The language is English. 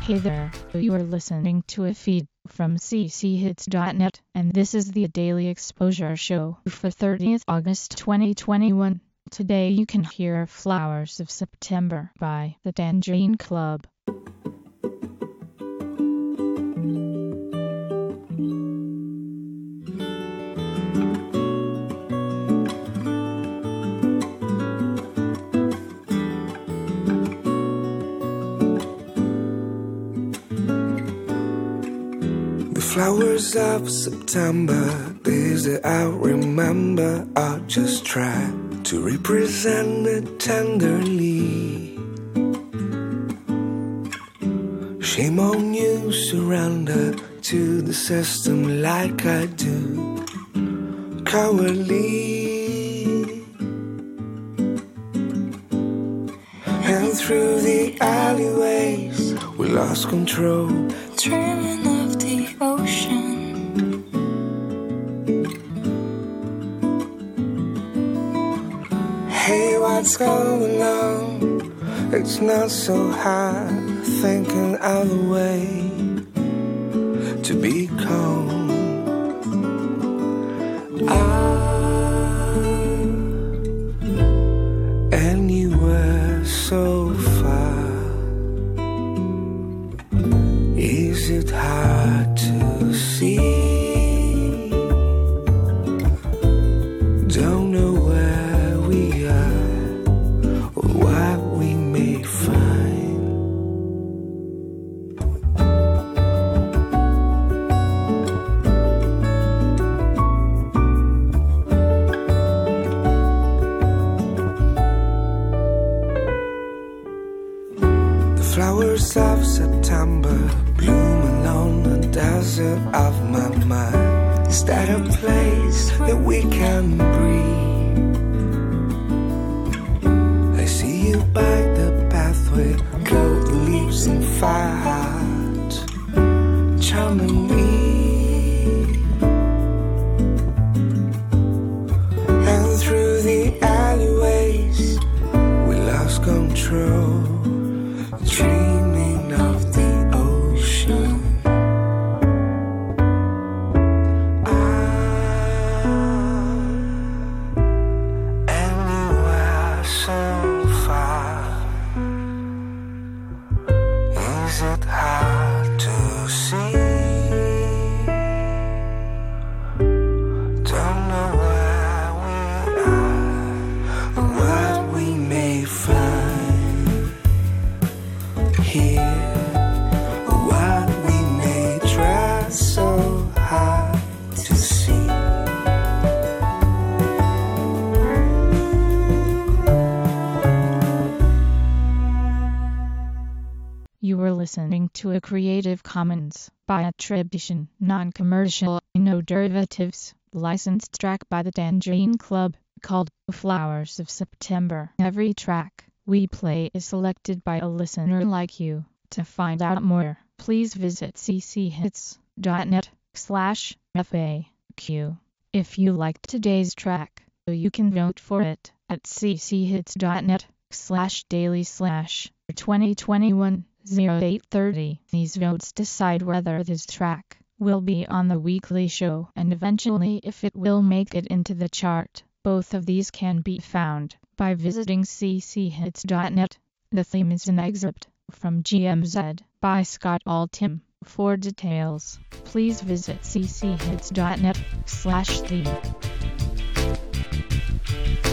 Hey there, you are listening to a feed from cchits.net, and this is the Daily Exposure Show for 30th August 2021. Today you can hear Flowers of September by the Tangerine Club. Flowers of September, days that I'll remember. I'll just try to represent it tenderly. Shame on you, surrender to the system like I do. Cowardly. And through the alleyways, we lost control, dreaming of the ocean. Hey, what's going on? It's not so hard thinking out the way to be calm. And you were so far. Is it hard to see? Don't know where we are or what we may find. The flowers of September blooming on the desert of my mind. Is that a place that we can breathe? I see you by the pathway, curl the leaves and fire heart, charming me. And through the alleyways, we lost control, dreaming of the ocean. Is it hard to see? Don't know where we are or what we may find here, or what we may try so hard to see. You were listening to a Creative Commons by attribution, non-commercial, no derivatives, licensed track by the Tangerine Club, called Flowers of September. Every track we play is selected by a listener like you. To find out more, please visit cchits.net/FAQ. If you liked today's track, you can vote for it at cchits.net/daily/2021. 0830. These votes decide whether this track will be on the weekly show and eventually if it will make it into the chart. Both of these can be found by visiting cchits.net. The theme is an excerpt from GMZ by Scott Altham. For details, please visit cchits.net/theme.